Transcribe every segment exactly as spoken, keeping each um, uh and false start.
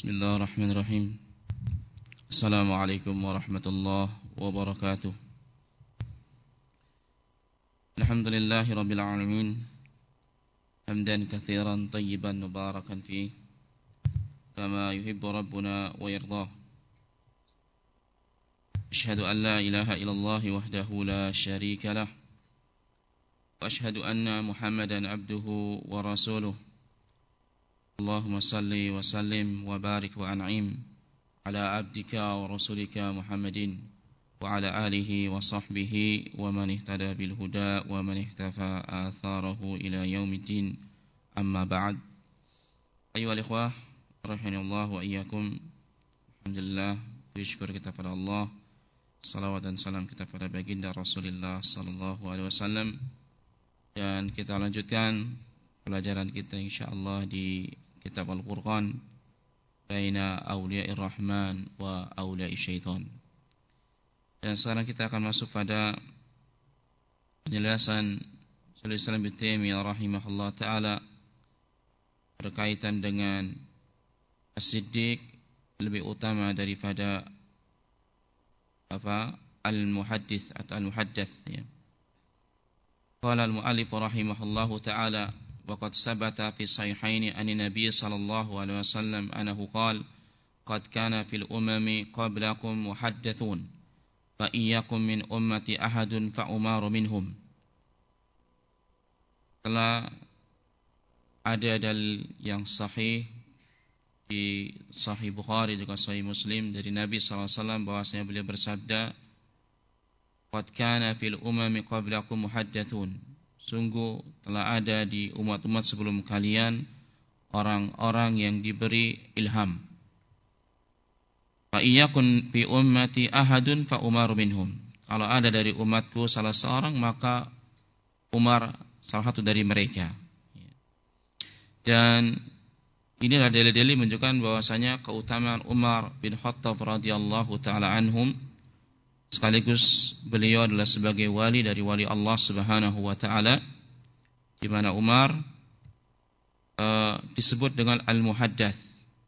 Bismillahirrahmanirrahim. Assalamualaikum warahmatullahi wabarakatuh. Alhamdulillahi rabbil alamin. Hamdan katsiran tayyiban mubarakan fi kama yuhibbu rabbuna wa yardah. Asyhadu an la ilaha illallah wahdahu la syarika lah. Wa asyhadu anna Muhammadan abduhu wa rasuluh. Allahumma salli wa sallim wa barik wa an'im ala abdika wa rasulika Muhammadin wa ala alihi wa sahbihi wa man ihtada bil huda wa man ihtafa atharahu ila yaumiddin. Amma ba'd. Ayyuhal ikhwah, rahimanallah wa iyyakum. Alhamdulillah, bersyukur kita pada Allah. Salawat dan salam kita pada baginda Rasulullah sallallahu alaihi wasallam. Dan kita lanjutkan pelajaran kita insyaallah di Kitab Al-Furqan baina awliya'ir rahman wa awliya'ish syaitan. Dan sekarang kita akan masuk pada penjelasan Syaikhul Islam Ibnu Taimiyah rahimahullah taala berkaitan dengan as-siddiq lebih utama daripada apa? Al-muhaddits atau al-muhaddats ya. Qala al-mu'allif rahimahullahu taala وقد ثبت في الصحيحين عن النبي صلى الله عليه وسلم أنه قال قد كان في الأمم قبلكم محدثون فإياكم من أمتي أحد فأمار منهم. Telah ada dalil yang sahih di Sahih Bukhari juga Sahih Muslim dari Nabi sallallahu alaihi wasallam bahwasanya beliau bersabda qad kana fil umami qablakum muhaddathun. Sungguh telah ada di umat-umat sebelum kalian orang-orang yang diberi ilham. Fa iyakun fi ummati ahadun fa umaru minhum. Kalau ada dari umatku salah seorang, maka Umar salah satu dari mereka. Dan inilah dalil-dalil menunjukkan bahwasanya keutamaan Umar bin Khattab radhiyallahu taala anhum. Sekaligus beliau adalah sebagai wali dari wali Allah Subhanahu wa taala, di mana Umar uh, disebut dengan al-muhaddats,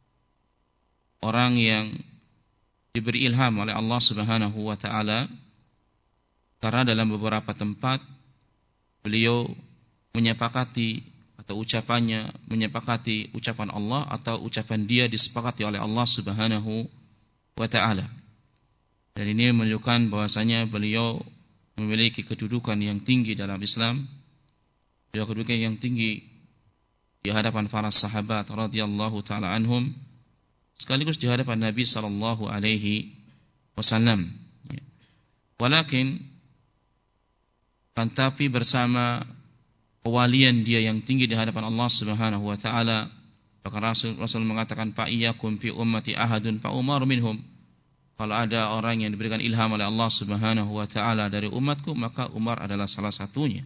orang yang diberi ilham oleh Allah Subhanahu wa taala, karena dalam beberapa tempat beliau menyepakati atau ucapannya menyepakati ucapan Allah atau ucapan dia disepakati oleh Allah Subhanahu wa taala. Dan ini menunjukkan bahwasanya beliau memiliki kedudukan yang tinggi dalam Islam, juga kedudukan yang tinggi di hadapan para sahabat radhiyallahu taala anhum, sekaligus di hadapan Nabi sallallahu alaihi wasallam. Walakin kan tapi bersama kewalian dia yang tinggi di hadapan Allah Subhanahu wa taala, maka Rasul Rasul mengatakan fa iyyakum fi ummati ahadun fa umaru minhum. Kalau ada orang yang diberikan ilham oleh Allah Subhanahu wa taala dari umatku, maka Umar adalah salah satunya.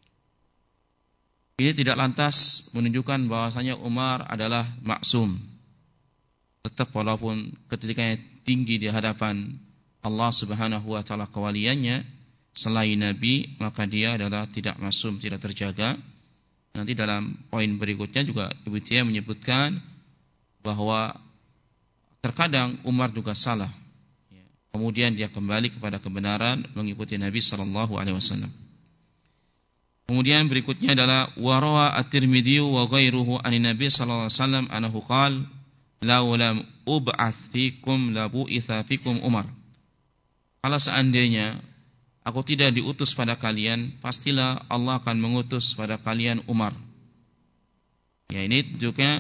Ini tidak lantas menunjukkan bahwasanya Umar adalah maksum. Tetap walaupun ketikanya tinggi di hadapan Allah Subhanahu wa taala kewaliannya selain nabi, maka dia adalah tidak maksum, tidak terjaga. Nanti dalam poin berikutnya juga Ibnu Taimiyah menyebutkan bahwa terkadang Umar juga salah. Kemudian dia kembali kepada kebenaran, mengikuti Nabi sallallahu alaihi wasallam. Kemudian berikutnya adalah warawa at-Tirmidzi wa ghairuhu an Nabi sallallahu alaihi wasallam annahu qala law lam ub'ats fikum la bu'itsa fikum Umar. Kalau seandainya aku tidak diutus pada kalian, pastilah Allah akan mengutus pada kalian Umar. Ya, ini juga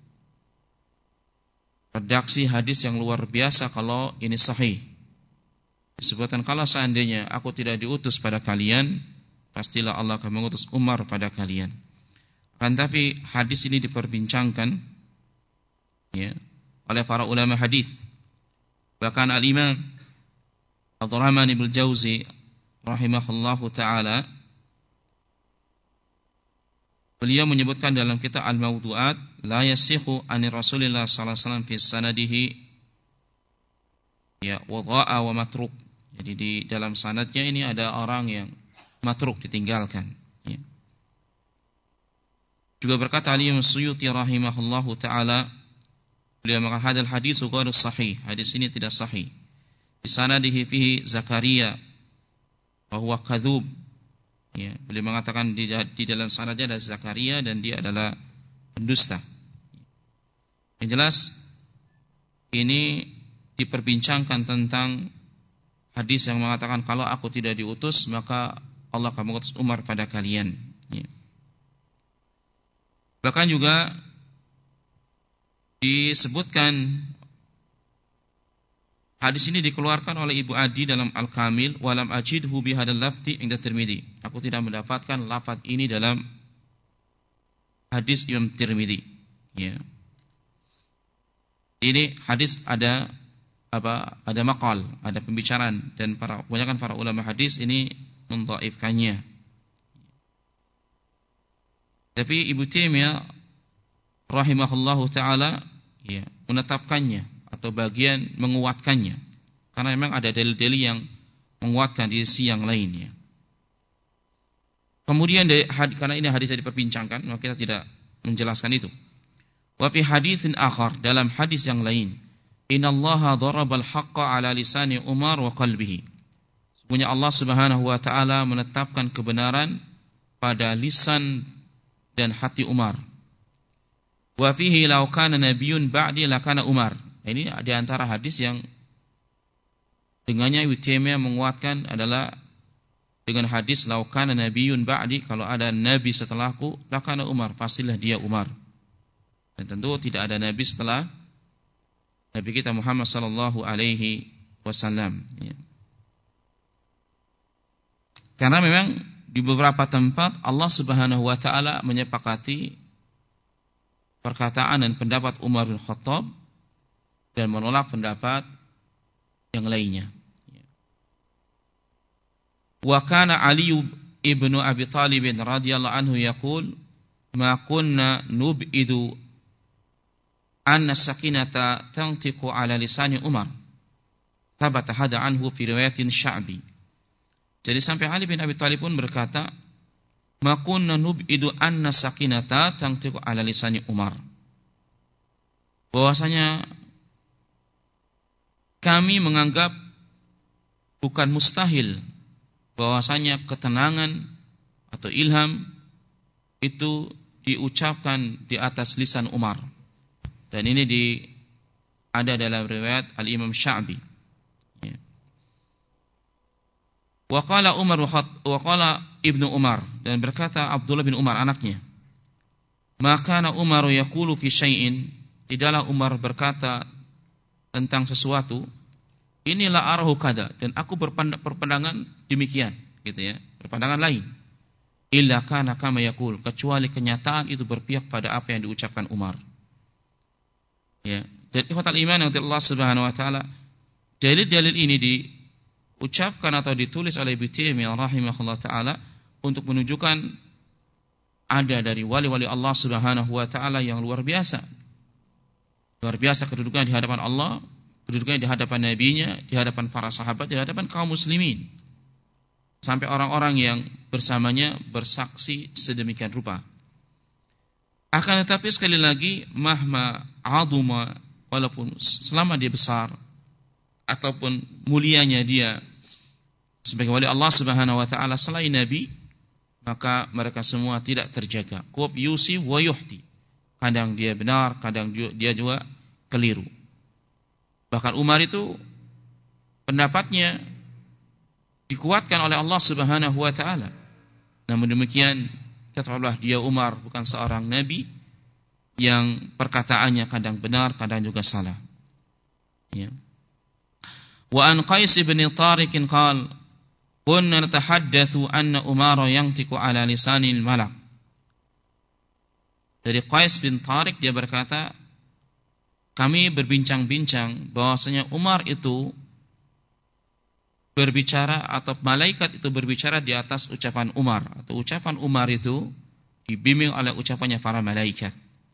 redaksi hadis yang luar biasa kalau ini sahih. Disebutkan kalau seandainya aku tidak diutus pada kalian, pastilah Allah akan mengutus Umar pada kalian. Akan tapi hadis ini diperbincangkan ya, oleh para ulama hadis. Bahkan al-Imam Abdurrahman ibn Jauzi rahimahullahu taala, beliau menyebutkan dalam kitab Al-Mawdu'at la yasihu an Rasulillah sallallahu alaihi wasallam fi sanadihi ya wadha'a wa matruk. Jadi di dalam sanadnya ini ada orang yang matruk, ditinggalkan ya. Juga berkata Al-Imam Suyuti rahimahullahu taala, Beliau mengatakan hadal hadis ghairu sahih. Hadis ini tidak sahih. Di sanadihi fihi Zakaria wa huwa kadzub. Ya, beliau mengatakan di, di dalam sanadnya ada Zakaria dan dia adalah pendusta. Yang jelas ini diperbincangkan tentang hadis yang mengatakan kalau aku tidak diutus maka Allah akan mengutus Umar pada kalian. Ya. Bahkan juga disebutkan hadis ini dikeluarkan oleh Ibu Adi dalam Al-Kamil, walam ajidhu bihadzal lafzi inda Tirmidzi. Aku tidak mendapatkan lafaz ini dalam hadis Imam Tirmidzi. Ya. Ini hadis ada apa? Ada maqal, ada pembicaraan dan para kebanyakan para ulama hadis ini mendhaifkannya. Tapi Ibnu Taimiyah rahimahullahu taala ya menetapkannya atau bagian menguatkannya karena memang ada dalil-dalil yang menguatkan di sisi yang lainnya. Kemudian dari, karena ini hadis yang diperbincangkan maka kita tidak menjelaskan itu. Wa fi hadisin akhar, dalam hadis yang lain, innallaha darabal haqqa ala lisani Umar wa qalbihi. Sesungguhnya Allah Subhanahu wa taala menetapkan kebenaran pada lisan dan hati Umar. Wa fihi law kana nabiyyun ba'di lakana Umar. Ini di antara hadis yang dengannya Ibnu Taimiyah menguatkan adalah dengan hadis law kana nabiyyun ba'di, kalau ada nabi setelahku lakana Umar, pastilah dia Umar. Dan tentu tidak ada nabi setelah Nabi kita Muhammad sallallahu alaihi wasallam. Ya. Karena memang di beberapa tempat Allah Subhanahu wa taala menyepakati perkataan dan pendapat Umar bin Khattab dan menolak pendapat yang lainnya. Ya. Wa kana Ali ibnu Abi Thalib radhiyallahu anhu yaqul ma kunna nub'idu anna sakinata tantiqu ala lisani Umar. Thabata hada anhu fi riwayatin Sya'bi. Jadi sampai Ali bin Abi Thalib pun berkata, "Ma kunna nub'idu anna sakinata tantiqu ala lisani Umar." Bahwasanya kami menganggap bukan mustahil bahwasanya ketenangan atau ilham itu diucapkan di atas lisan Umar. Dan ini di ada dalam riwayat Al-Imam Sya'bi. Ya. Wa qala Umar wa qala Ibnu Umar, dan berkata Abdullah bin Umar anaknya, "Maka kana Umar yaqulu fi syai'in," tidaklah Umar berkata tentang sesuatu, "Inilah arahu kada," dan aku berpandangan demikian, gitu ya, berpandangan lain. "Illa kana kama yaqul," kecuali kenyataan itu berpihak pada apa yang diucapkan Umar. Ya, dan ikhwatal iman yang Allah Subhanahu wa taala, dalil-dalil ini diucapkan atau ditulis oleh Ibnu Taimiyah rahimahullah taala untuk menunjukkan ada dari wali-wali Allah Subhanahu wa taala yang luar biasa. Luar biasa kedudukan di hadapan Allah, kedudukannya di hadapan nabinya, di hadapan para sahabat, di hadapan kaum muslimin. Sampai orang-orang yang bersamanya bersaksi sedemikian rupa. Akan tetapi sekali lagi, mahma aduma, walaupun selama dia besar ataupun mulianya dia sebagai wali Allah Subhanahu wa taala selain nabi, maka mereka semua tidak terjaga. Qub yusi wa yuhdi. Kadang dia benar, kadang dia juga keliru. Bahkan Umar itu pendapatnya dikuatkan oleh Allah Subhanahu wa taala. Namun demikian, katakanlah dia Umar bukan seorang nabi yang perkataannya kadang benar, kadang juga salah. Ya. Wa an Qais bin Tariq qala, "Kunna natahaddatsu anna Umar yantiqu ala lisanil malak." Dari Qais bin Tariq dia berkata, kami berbincang-bincang bahwasanya Umar itu berbicara atau malaikat itu berbicara di atas ucapan Umar, atau ucapan Umar itu dibimbing oleh ucapannya para malaikat.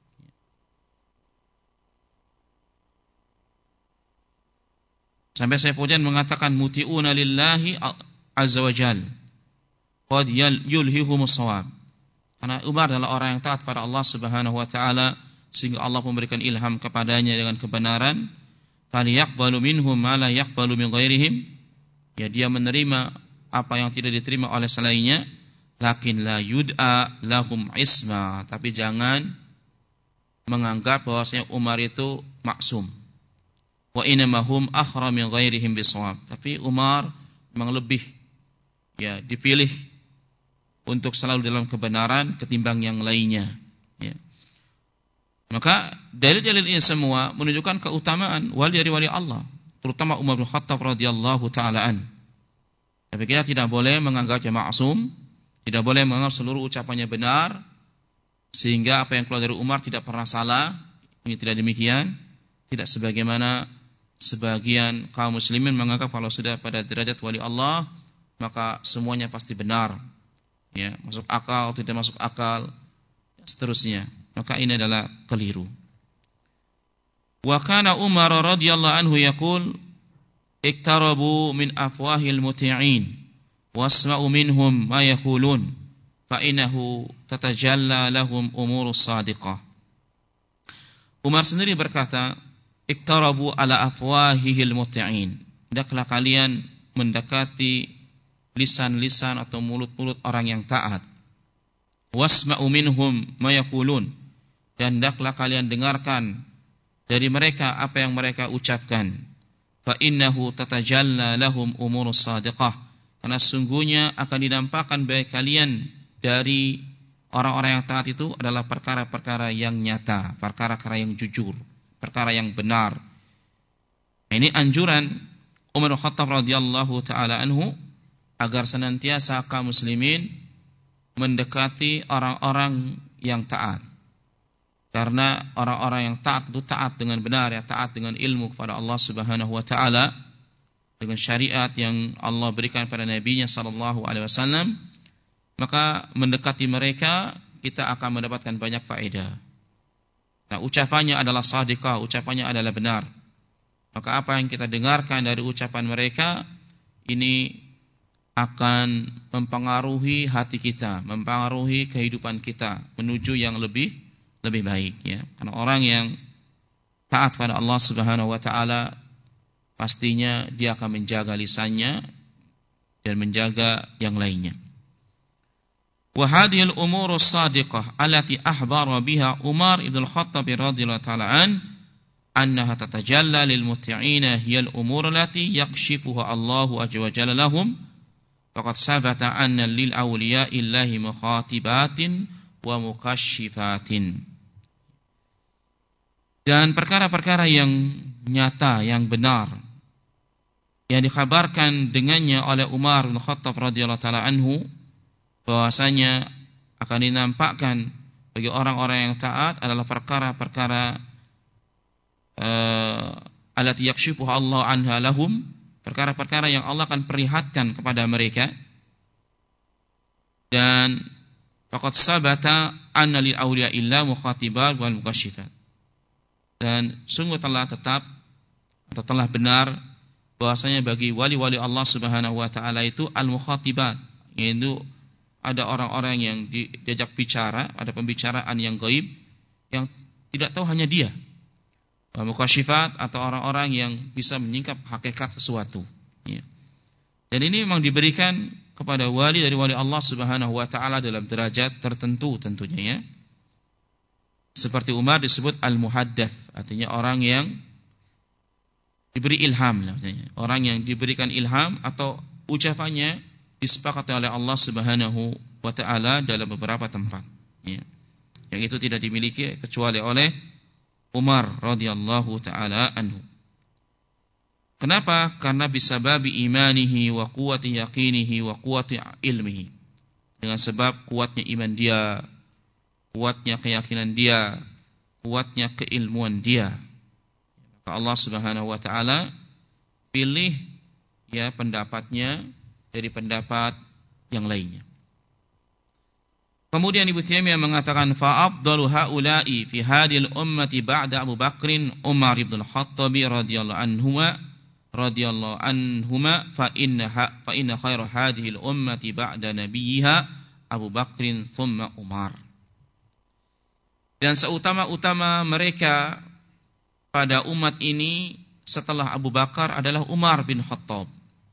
Sampai Saifuddin mengatakan muti'una lillahi azza wajal qad yulhihumus shawab. Karena Umar adalah orang yang taat pada Allah Subhanahu wa taala sehingga Allah memberikan ilham kepadanya dengan kebenaran, falyaqbalu minhum ma la yaqbalu min ghairihim, ya dia menerima apa yang tidak diterima oleh selainnya, lakin la yud'a lahum isma, tapi jangan menganggap bahwasanya Umar itu maksum. Wa inamahum akhra min ghairihim bisawab, tapi Umar memang lebih ya dipilih untuk selalu dalam kebenaran ketimbang yang lainnya, ya. Maka dalil-dalil ini semua menunjukkan keutamaan wali dari wali Allah, terutama Umar bin Khattab radhiyallahu taala an. Tapi kita tidak boleh menganggapnya maksum, tidak boleh menganggap seluruh ucapannya benar, sehingga apa yang keluar dari Umar tidak pernah salah. Ini tidak demikian. Tidak sebagaimana sebagian kaum muslimin menganggap kalau sudah pada derajat wali Allah maka semuanya pasti benar, ya, masuk akal, tidak masuk akal, seterusnya. Maka ini adalah keliru. Wa kana Umar radhiyallahu anhu yaqul iktarabu min afwahil muti'in wasma'u minhum ma yaqulun fa innahu tatajalla lahum umurus sadiqah. Umar sendiri berkata, iktarabu ala afwahihil muti'in, hendaklah kalian mendekati lisan-lisan atau mulut-mulut orang yang taat. Wasma'u minhum ma yaqulun, dan hendaklah kalian dengarkan dari mereka apa yang mereka ucapkan. Fa innahu tatajalla lahum umurus sadiqah, karena sungguhnya akan dinampakkan bagi kalian dari orang-orang yang taat itu adalah perkara-perkara yang nyata, perkara-perkara yang jujur, perkara yang benar. Ini anjuran Umar bin Khattab radhiyallahu taala anhu agar senantiasa kaum muslimin mendekati orang-orang yang taat. Karena orang-orang yang taat itu taat dengan benar, ya, taat dengan ilmu kepada Allah Subhanahu wa taala, dengan syariat yang Allah berikan pada nabinya sallallahu alaihi wasallam, maka mendekati mereka kita akan mendapatkan banyak faedah. Nah, ucapannya adalah shadiqah, ucapannya adalah benar. Maka apa yang kita dengarkan dari ucapan mereka ini akan mempengaruhi hati kita, mempengaruhi kehidupan kita menuju yang lebih lebih baik, ya. Karena orang yang taat pada Allah Subhanahu wa taala pastinya dia akan menjaga lisannya dan menjaga yang lainnya. Wa hadhil umurus shadiqah allati ahbara biha Umar ibn al-Khattab radhiyallahu ta'ala an annaha tatajalla lil muti'ina hiya al-umur allati yakshifuha Allahu azza wa jalla lahum faqad sabata anna lil awliya'i illahi mukhatibatin wa mukashifatin. Dan perkara-perkara yang nyata, yang benar, yang dikabarkan dengannya oleh Umar bin Khattab radhiyallahu ta'ala anhu, bahwasanya akan dinampakkan bagi orang-orang yang taat adalah perkara-perkara uh, allati yakshifuha Allah anha lahum, perkara-perkara yang Allah akan perlihatkan kepada mereka. Dan faqad sabata anna lil awliya illa mukhatibat wal mukashifat, dan sungguh telah tetap atau telah benar bahwasanya bagi wali-wali Allah Subhanahu wa taala itu al-mukhatibat, yaitu ada orang-orang yang di, diajak bicara, ada pembicaraan yang gaib yang tidak tahu hanya dia. Mukashifat atau orang-orang yang bisa menyingkap hakikat sesuatu, ya. Dan ini memang diberikan kepada wali dari wali Allah Subhanahu wa taala dalam derajat tertentu tentunya, ya. Seperti Umar disebut al-muhaddats, artinya orang yang diberi ilham, orang yang diberikan ilham atau ucapannya disepakati oleh Allah Subhanahu wa taala dalam beberapa tempat, ya. Yang itu tidak dimiliki kecuali oleh Umar radhiyallahu taala anhu. Kenapa? Karena bisababi imanihi wa quwwati yaqinihi wa quwwati ilmihi. Dengan sebab kuatnya iman dia, kuatnya keyakinan dia, kuatnya keilmuan dia, maka Allah Subhanahu wa taala pilih, ya, pendapatnya dari pendapat yang lainnya. Kemudian Ibnu Taimiyah mengatakan fa afdalu haula'i fi hadhil ummati ba'da Abu Bakrin Umar ibn al-Khattab radhiyallahu anhuma radhiyallahu anhuma fa inna fa inna khairu hadhil ummati ba'da nabiyha Abu Bakrin thumma Umar. Dan seutama-utama mereka pada umat ini setelah Abu Bakar adalah Umar bin Khattab.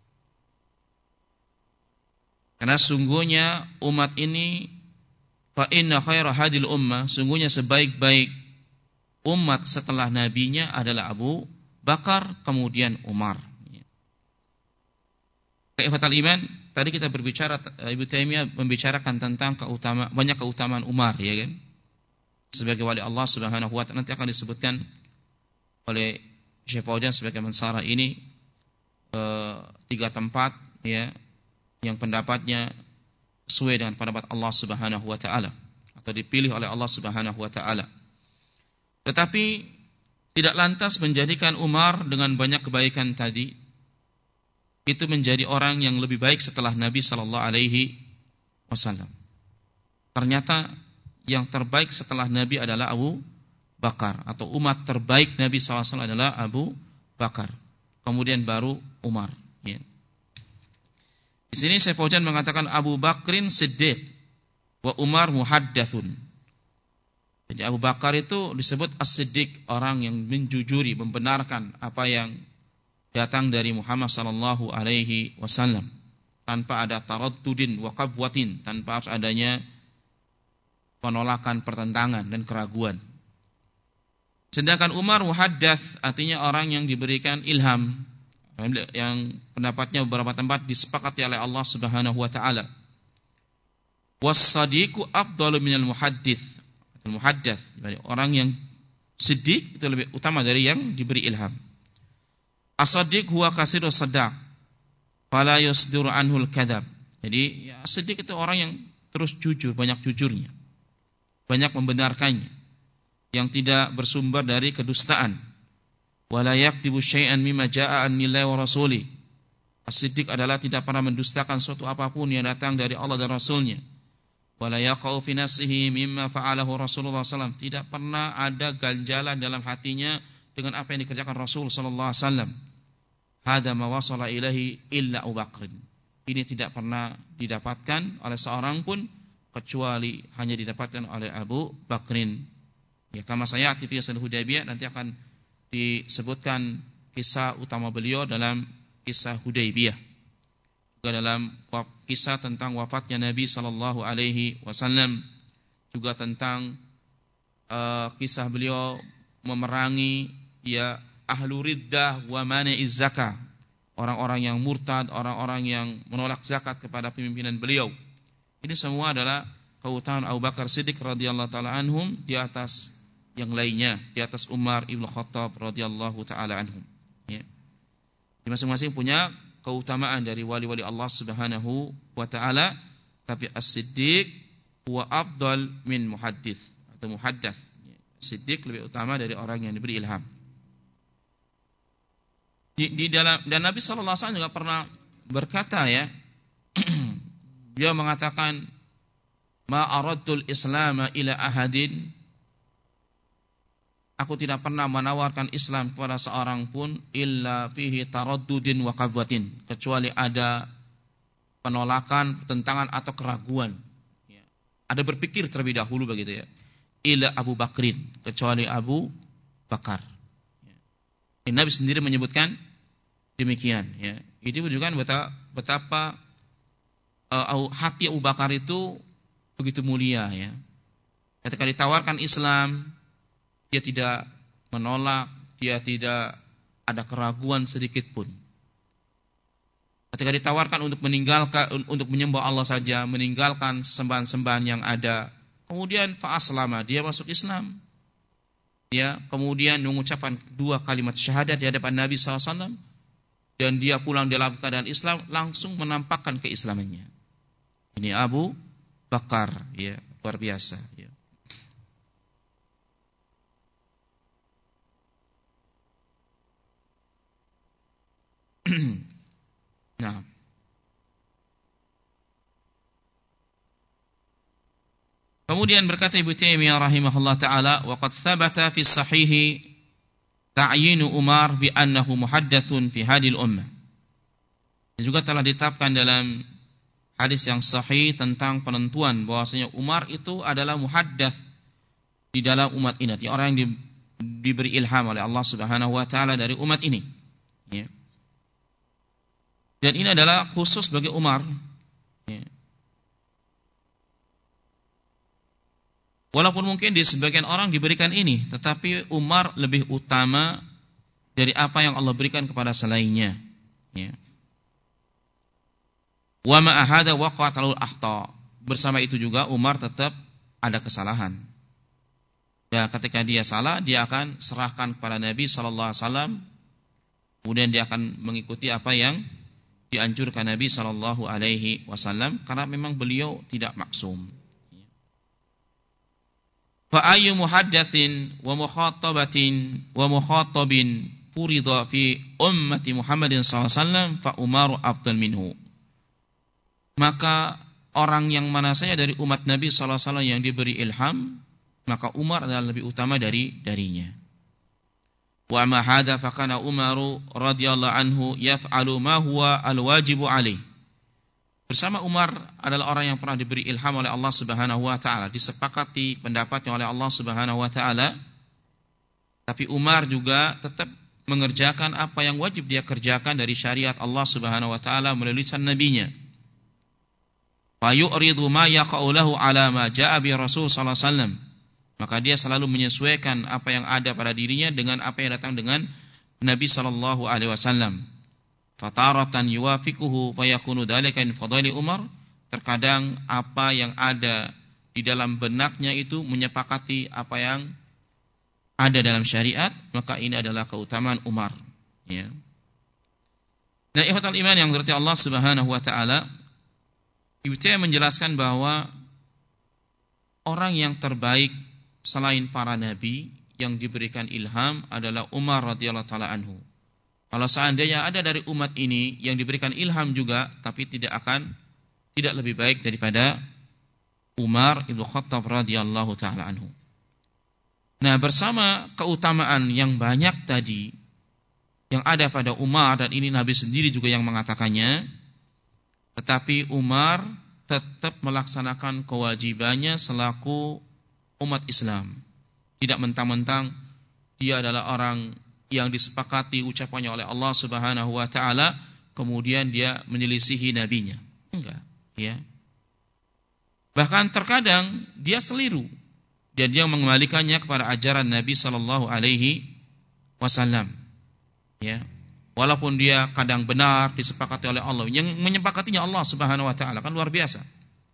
Karena sungguhnya umat ini, fa inna khaira hadil ummah, sungguhnya sebaik-baik umat setelah nabinya adalah Abu Bakar, kemudian Umar. Ikhwatal iman, tadi kita berbicara, Ibnu Taimiyah membicarakan tentang keutamaan, banyak keutamaan Umar, ya kan? Sebagai wali Allah Subhanahu wa taala, nanti akan disebutkan oleh Syekh Fauzan sebagai Mansara ini e, tiga tempat, ya, yang pendapatnya sesuai dengan pendapat Allah Subhanahu wa taala atau dipilih oleh Allah Subhanahu wa taala. Tetapi tidak lantas menjadikan Umar dengan banyak kebaikan tadi itu menjadi orang yang lebih baik setelah Nabi sallallahu alaihi wasallam. Ternyata yang terbaik setelah Nabi adalah Abu Bakar, atau umat terbaik Nabi sallallahu alaihi wasallam adalah Abu Bakar. Kemudian baru Umar, ya. Di sini Syekh Fauzan mengatakan Abu Bakrin Siddiq wa Umar muhaddatsun. Jadi Abu Bakar itu disebut As-Siddiq, orang yang menjujuri, membenarkan apa yang datang dari Muhammad sallallahu alaihi wasallam tanpa ada taraddudin wa qabwatin, tanpa harus adanya penolakan, pertentangan dan keraguan. Sedangkan Umar muhaddats, artinya orang yang diberikan ilham, yang pendapatnya beberapa tempat disepakati oleh Allah Subhanahu wa taala. Was-sadiqu afdalu minal muhaddits. Al-muhaddats, orang yang siddiq itu lebih utama dari yang diberi ilham. As-sadiq huwa kasirus sadaq fala yusdiru anhul kadzab. Jadi ya, siddiq itu orang yang terus jujur, banyak jujurnya, banyak membenarkannya, yang tidak bersumber dari kedustaan. Wala yakdibu syai'an mimma jaa'a an-nilai wa rasuli. As-siddiq adalah tidak pernah mendustakan suatu apapun yang datang dari Allah dan Rasulnya. Wala yaqau fi nafsihi mimma fa'alahu Rasulullah sallallahu alaihi wasallam. Tidak pernah ada ganjalan dalam hatinya dengan apa yang dikerjakan Rasul sallallahu alaihi wasallam. Hada ma wasala ilahi illa Abu Bakr. Ini tidak pernah didapatkan oleh seorang pun kecuali hanya didapatkan oleh Abu Bakrin. Ya, kama saya aktif di Hudaybiyah, nanti akan disebutkan kisah utama beliau dalam kisah Hudaybiyah. Juga dalam kisah tentang wafatnya Nabi sallallahu alaihi wasallam, juga tentang uh, kisah beliau memerangi ya ahlu riddah wa mani'iz zakah, orang-orang yang murtad, orang-orang yang menolak zakat kepada pimpinan beliau. Ini semua adalah keutamaan Abu Bakar Siddiq radhiyallahu taala anhum di atas yang lainnya, di atas Umar ibn Khattab radhiyallahu taala anhum, ya. Masing-masing punya keutamaan dari wali-wali Allah Subhanahu wa taala, tapi As-Siddiq huwa afdal min muhaddits atau muhaddats. Siddiq lebih utama dari orang yang diberi ilham. Di, di dalam, dan Nabi sallallahu alaihi wasallam juga pernah berkata, ya, dia mengatakan, ma aradtul islama ila ahadin, aku tidak pernah menawarkan Islam kepada seorang pun illa fihi taraddudin wa qabwatin, kecuali ada penolakan, pertentangan atau keraguan, ya. Ada berpikir terlebih dahulu begitu, ya. Ila Abu Bakrin, kecuali Abu Bakar. Ya. Nabi sendiri menyebutkan demikian, ya. Itu menunjukkan betapa, betapa uh, hati Abu Bakar itu begitu mulia, ya. Ketika ditawarkan Islam, dia tidak menolak, dia tidak ada keraguan sedikit pun. Ketika ditawarkan untuk meninggalkan, untuk menyembah Allah saja, meninggalkan sembahan-sembahan yang ada, kemudian fa'aslama, dia masuk Islam, ya, kemudian mengucapkan dua kalimat syahadat di hadapan Nabi sallallahu alaihi wasallam, dan dia pulang dalam keadaan Islam, langsung menampakkan keislamannya. Ini Abu Bakar, ya, luar biasa, ya. Nah, kemudian berkata Ibnu Taimiyah rahimahullah taala, wa qad thabata fi sahih ta'yinu Umar bi annahu muhaddatsun fi hadil ummah. Juga telah ditetapkan dalam hadis yang sahih tentang penentuan bahwasanya Umar itu adalah muhaddats, di dalam umat ini, orang yang di, diberi ilham oleh Allah Subhanahu wa taala dari umat ini. Ya. Dan ini adalah khusus bagi Umar. Ya. Walaupun mungkin di sebagian orang diberikan ini, tetapi Umar lebih utama dari apa yang Allah berikan kepada selainnya. Ya. Wa ma ahada waqa'atul akhta. Bersama itu juga Umar tetap ada kesalahan. Ya, ketika dia salah, dia akan serahkan kepada Nabi sallallahu alaihi wasallam. Kemudian dia akan mengikuti apa yang dianjurkan Nabi sallallahu alaihi wasallam karena memang beliau tidak maksum. Fa ayyu muhaddatsin wa mukhatabatin wa mukhatabin furida fi ummati Muhammadin sallallahu alaihi wasallam fa Umaru afdal minhu. Maka orang yang mana saja dari umat Nabi sallallahu alaihi wasallam yang diberi ilham, maka Umar adalah lebih utama dari darinya. Wa ma hadza fa kana Umaru radhiyallahu anhu yaf'alu ma huwa al-wajibu alaih. Bersama Umar adalah orang yang pernah diberi ilham oleh Allah Subhanahu wa taala, disepakati pendapatnya oleh Allah Subhanahu wa taala. Tapi Umar juga tetap mengerjakan apa yang wajib dia kerjakan dari syariat Allah Subhanahu wa taala melalui lisan nabinya. Fa yu'ridu ma yaqa'u lahu ala ma jaa'a bi Rasul sallallahu alaihi wasallam. Maka dia selalu menyesuaikan apa yang ada pada dirinya dengan apa yang datang dengan Nabi sallallahu alaihi wasallam. Fataratan yuwafiquhu fa yakunu dzalika min fadhili Umar. Terkadang apa yang ada di dalam benaknya itu menyepakati apa yang ada dalam syariat, maka ini adalah keutamaan Umar. Ya. Dan ikhwatul iman yang dirahmati Allah Subhanahu wa taala, Ibnu Taimiyah menjelaskan bahwa orang yang terbaik selain para nabi yang diberikan ilham adalah Umar radhiyallahu taala anhu. Kalau seandainya ada dari umat ini yang diberikan ilham juga, tapi tidak akan tidak lebih baik daripada Umar ibnu Khattab radhiyallahu taala anhu. Nah, bersama keutamaan yang banyak tadi yang ada pada Umar, dan ini Nabi sendiri juga yang mengatakannya, tetapi Umar tetap melaksanakan kewajibannya selaku umat Islam. Tidak mentang-mentang dia adalah orang yang disepakati ucapannya oleh Allah Subhanahu wa taala, kemudian dia menyelisihi nabinya. Enggak, ya. Bahkan terkadang dia seliru dan dia mengembalikannya kepada ajaran Nabi sallallahu alaihi wasallam. Ya. Walaupun dia kadang benar disepakati oleh Allah, yang menyepakatinya Allah Subhanahu wa taala, kan luar biasa.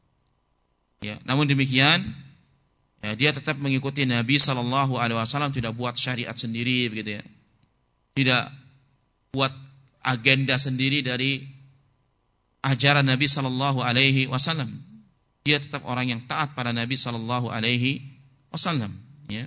Ya, namun demikian ya, dia tetap mengikuti Nabi sallallahu alaihi wasallam, tidak buat syariat sendiri begitu ya. Tidak buat agenda sendiri dari ajaran Nabi sallallahu alaihi wasallam. Dia tetap orang yang taat pada Nabi sallallahu alaihi wasallam, ya.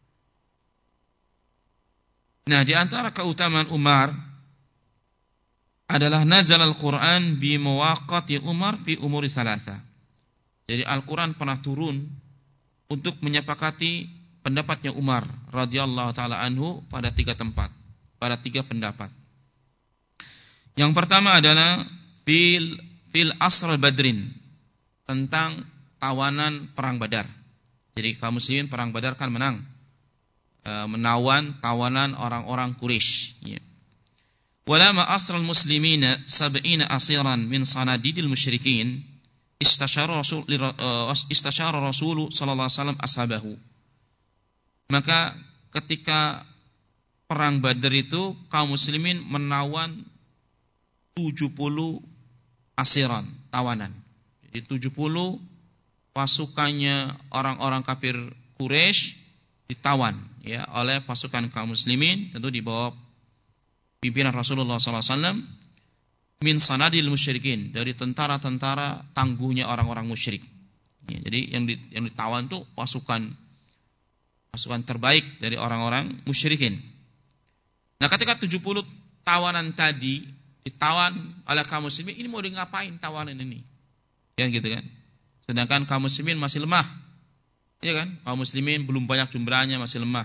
Nah, di antara keutamaan Umar adalah nazal al-Quran bi mawaqati Umar fi umuri salasa. Jadi Al-Quran pernah turun untuk menyepakati pendapatnya Umar radhiyallahu taala anhu pada tiga tempat, pada tiga pendapat. Yang pertama adalah fil fil asr badrin, tentang tawanan perang Badar. Jadi kaum muslimin perang Badar kan menang, e, menawan tawanan orang-orang Quraisy, ya. Walama asral muslimina sab'ina asiran min sanadidil musyrikin istasyara Rasul istasyara Rasul sallallahu alaihi wasallam ashabahu. Maka ketika perang Badar itu kaum muslimin menawan tujuh puluh asiran, tawanan. Jadi tujuh puluh pasukannya orang-orang kafir Quraisy ditawan ya oleh pasukan kaum muslimin, tentu di bawah pimpinan Rasulullah sallallahu alaihi wasallam, min sanadil musyrikin, dari tentara-tentara tangguhnya orang-orang musyrik. Ya, jadi yang di, yang ditawan itu pasukan pasukan terbaik dari orang-orang musyrikin. Nah, ketika tujuh puluh tawanan tadi ditawan oleh kaum muslimin, ini mau di ngapain tawanan ini? Ya gitu kan. Sedangkan kaum muslimin masih lemah. Ya kan? Kaum muslimin belum banyak jumlahnya, masih lemah.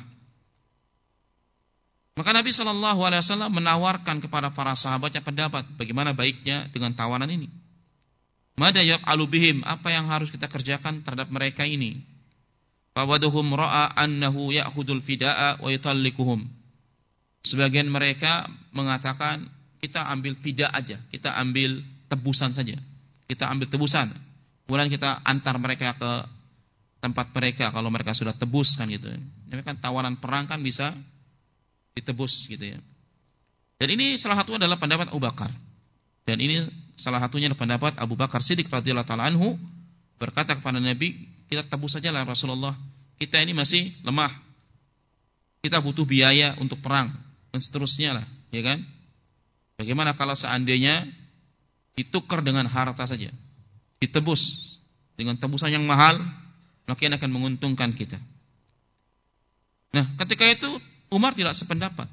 Maka Nabi sallallahu alaihi wasallam menawarkan kepada para sahabatnya pendapat bagaimana baiknya dengan tawanan ini. Mada yaf'alu bihim, apa yang harus kita kerjakan terhadap mereka ini? Fawaduhum ra'a annahu ya'khudul fida'a wa yutallikuhum. Sebagian mereka mengatakan, kita ambil fidah aja, kita ambil tebusan saja. Kita ambil tebusan. Kemudian kita antar mereka ke tempat mereka kalau mereka sudah tebus kan gitu. Ini kan tawaran perang kan bisa ditebus gitu ya. Dan ini salah satu adalah pendapat Abu Bakar. Dan ini salah satunya adalah pendapat Abu Bakar Siddiq radhiyallahu taala anhu, berkata kepada Nabi, kita tebus sajalah Rasulullah. Kita ini masih lemah. Kita butuh biaya untuk perang dan seterusnya lah, ya kan? Bagaimana kalau seandainya ditukar dengan harta saja, ditebus dengan tebusan yang mahal, maka akan menguntungkan kita. Nah, ketika itu Umar tidak sependapat.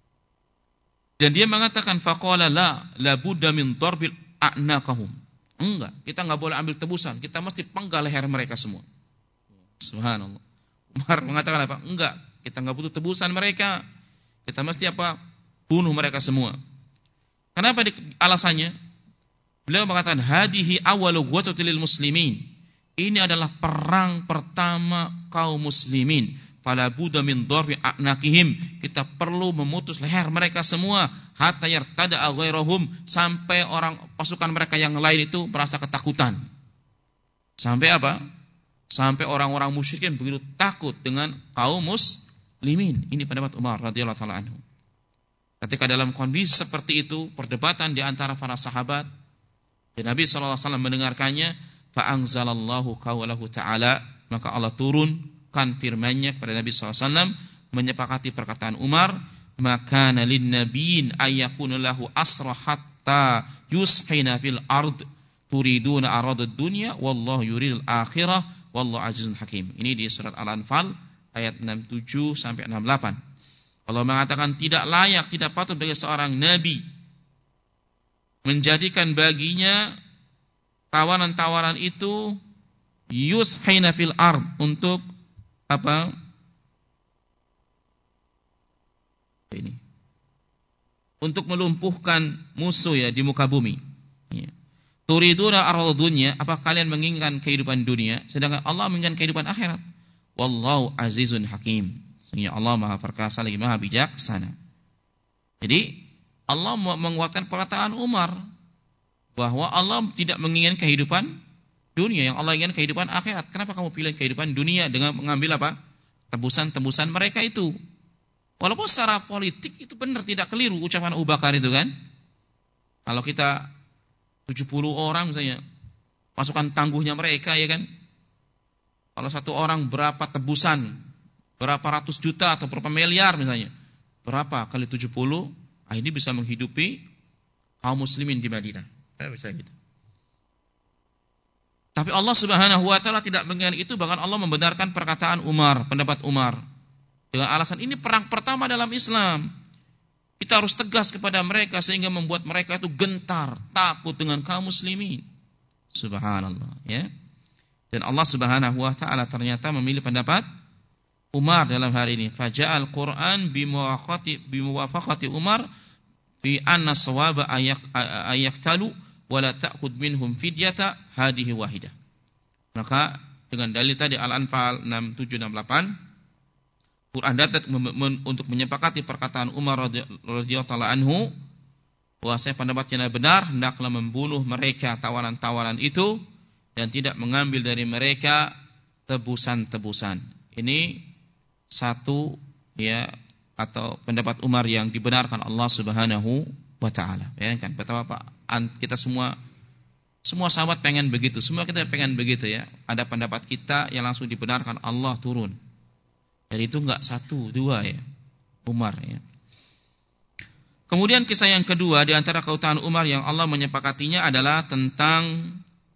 Dan dia mengatakan faqala la la budda min darbil a'naqahum. Enggak, kita enggak boleh ambil tebusan, kita mesti penggal leher mereka semua. Subhanallah. Umar mengatakan apa? Enggak, kita enggak butuh tebusan mereka. Kita mesti apa? Bunuh mereka semua. Kenapa alasannya? Beliau mengatakan hadihi awwalu ghazwatil muslimin. Ini adalah perang pertama kaum muslimin. Fala budda min darbi a'naqihim. Kita perlu memutus leher mereka semua hatta yartada ghairahum, sampai orang pasukan mereka yang lain itu merasa ketakutan. Sampai apa? Sampai orang-orang musyrikin begitu takut dengan kaum muslimin. Ini pendapat Umar radhiyallahu taala anhu. Ketika dalam kondisi seperti itu, perdebatan di antara para sahabat, dan Nabi sallallahu alaihi wasallam mendengarkannya, fa anzalallahu qawlahu ta'ala, maka Allah turunkan firman-Nya kepada Nabi sallallahu alaihi wasallam menyepakati perkataan Umar, maka lin nabiyyin ayyakuna lahu asra hatta yushina fil ard turiduna aradad dunya wallahu yuridul akhirah wallahu azizun hakim. Ini di surat Al-Anfal ayat enam puluh tujuh sampai enam puluh delapan. Allah mengatakan tidak layak, tidak patut bagi seorang nabi menjadikan baginya tawaran-tawaran itu yushina fil ard, untuk apa? Ini untuk melumpuhkan musuh ya di muka bumi. Ya. Turiduna aradad dunya, apa kalian menginginkan kehidupan dunia sedangkan Allah menginginkan kehidupan akhirat? Wallahu azizun hakim. Sesungguhnya Allah Maha Perkasa lagi Maha Bijaksana. Jadi Allah menguatkan perkataan Umar bahwa Allah tidak menginginkan kehidupan dunia, yang Allah inginkan kehidupan akhirat. Kenapa kamu pilih kehidupan dunia dengan mengambil apa? Tebusan-tebusan mereka itu. Walaupun secara politik itu benar, tidak keliru ucapan Abu Bakar itu kan. Kalau kita tujuh puluh orang misalnya, pasukan tangguhnya mereka ya kan. Kalau satu orang berapa tebusan, berapa ratus juta atau berapa miliar misalnya. Berapa kali tujuh puluh, ah ini bisa menghidupi kaum muslimin di Madinah. Bisa gitu. Tapi Allah Subhanahu wa taala tidak menginginkan itu, bahkan Allah membenarkan perkataan Umar, pendapat Umar. Dengan alasan ini perang pertama dalam Islam. Kita harus tegas kepada mereka sehingga membuat mereka itu gentar, takut dengan kaum muslimin. Subhanallah, ya. Dan Allah Subhanahu wa taala ternyata memilih pendapat Umar dalam hari ini. Faja'al Qur'an bimuwafaqati bimuwafaqati Umar bi anna shawaba ayaqtalu wa la ta'khud minhum fidyata hadhihi wahidah. Maka dengan dalil tadi Al-Anfal enam puluh tujuh enam puluh delapan, Quran datang untuk menyepakati perkataan Umar radhiyallahu taala anhu bahwa saya pendapatnya benar, hendaklah membunuh mereka tawaran-tawaran itu dan tidak mengambil dari mereka tebusan-tebusan. Ini satu ya, atau pendapat Umar yang dibenarkan Allah Subhanahu wa taala. Bayangkan betapa Pak kita semua semua sahabat pengen begitu, semua kita pengen begitu ya. Ada pendapat kita yang langsung dibenarkan, Allah turun. Dan itu enggak satu, dua ya. Umar ya. Kemudian kisah yang kedua di antara keutamaan Umar yang Allah menyepakatinya adalah tentang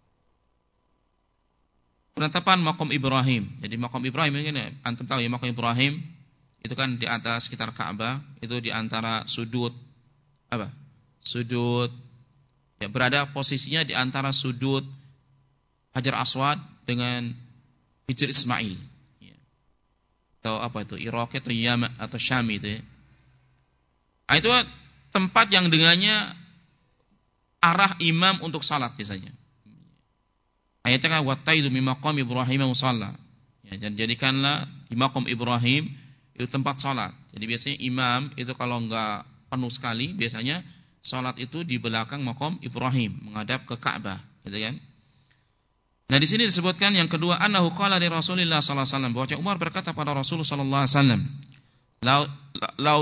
penetapan makom Ibrahim. Jadi makom Ibrahim ini antum tahu ya, makom Ibrahim itu kan di atas sekitar Ka'bah, itu di antara sudut apa? Sudut ya, berada posisinya di antara sudut Hajar Aswad dengan Hijr Ismail. Atau apa itu, Irak atau Yaman atau Syam itu ya. Nah, itu tempat yang dengannya arah imam untuk salat biasanya. Ayatnya kan wattaidu min maqam Ibrahim musalla. Ya, dan jadikanlah di maqam Ibrahim itu tempat salat. Jadi biasanya imam itu kalau enggak penuh sekali, biasanya salat itu di belakang maqam Ibrahim, menghadap ke Ka'bah, gitu kan? Nah, di sini disebutkan yang kedua, annahu qala li Rasulillah sallallahu alaihi wasallam, bahwa Umar berkata pada Rasul sallallahu alaihi wasallam, "Lau lau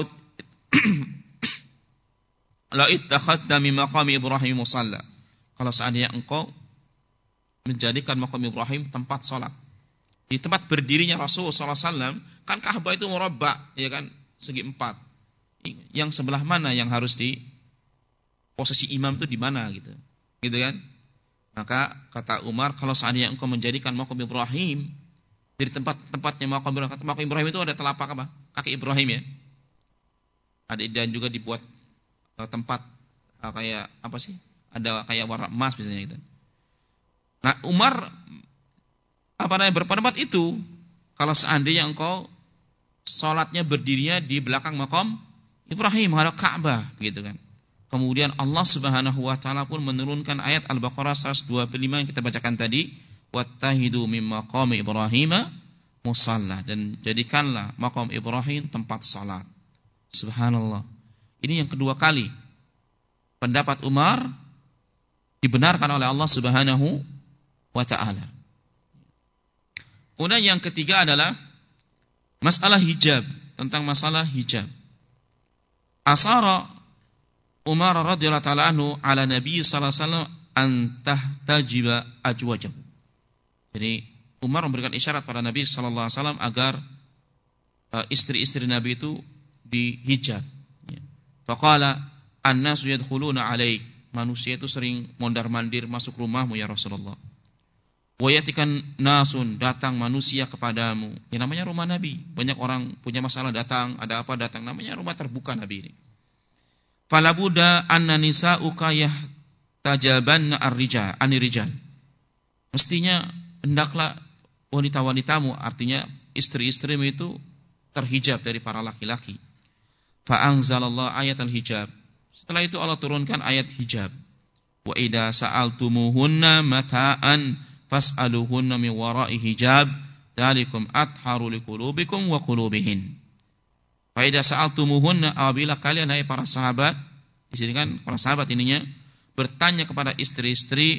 lau ittakhadta min maqami Ibrahim musalla." Kalau seandainya engkau menjadikan maqam Ibrahim tempat salat. Di tempat berdirinya Rasul sallallahu alaihi wasallam, kan Ka'bah itu murabba, ya kan, segi empat. Yang sebelah mana yang harus di posisi imam itu di mana gitu. Gitu kan? Maka kata Umar, kalau seandainya engkau menjadikan maqam Ibrahim dari tempat-tempatnya maqam Ibrahim, kata maqam Ibrahim itu ada telapak apa? Kaki Ibrahim ya. Ada dan juga dibuat tempat kayak apa sih? Ada kayak warna emas misalnya gitu. Nah, Umar apa namanya berpendapat itu, kalau seandainya engkau salatnya berdirinya di belakang maqam Ibrahim, menghadap Ka'bah, gitu kan. Kemudian Allah Subhanahu wa taala pun menurunkan ayat Al-Baqarah seratus dua puluh lima yang kita bacakan tadi, wattahidu mim maqami Ibrahim musalla, dan jadikanlah maqam Ibrahim tempat salat. Subhanallah. Ini yang kedua kali pendapat Umar dibenarkan oleh Allah Subhanahu wa taala. Kemudian yang ketiga adalah masalah hijab, tentang masalah hijab. Asara Umar radhiyallahu taala anhu ala Nabi sallallahu alaihi wasallam an tahtajiba ajwajahu. Jadi Umar memberikan isyarat pada Nabi sallallahu alaihi wasallam agar uh, istri-istri Nabi itu dihijab. Ya. Faqala an-nasu yadkhuluna alaik. Manusia itu sering mondar-mandir masuk rumahmu ya Rasulullah. Wa yatikan nasun, datang manusia kepadamu. Yang namanya rumah Nabi. Banyak orang punya masalah datang, ada apa datang, namanya rumah terbuka Nabi ini. Fala budda anna nisa'uka yahtajabanna ar-rijal anirijal. Mestinya hendaklah wanita-wanitamu, artinya istri-istrimu itu terhijab dari para laki-laki. Fa anzalallahu ayatal hijab. Setelah itu Allah turunkan ayat hijab. Wa idza sa'altumuhunna mata'an fas'aluhunna min wara'i hijab dzalikum atharu liqulubikum wa qulubihin. Fa idza sa'altumuhunna, apabila kalian hai para sahabat, di sini kan para sahabat ininya bertanya kepada istri-istri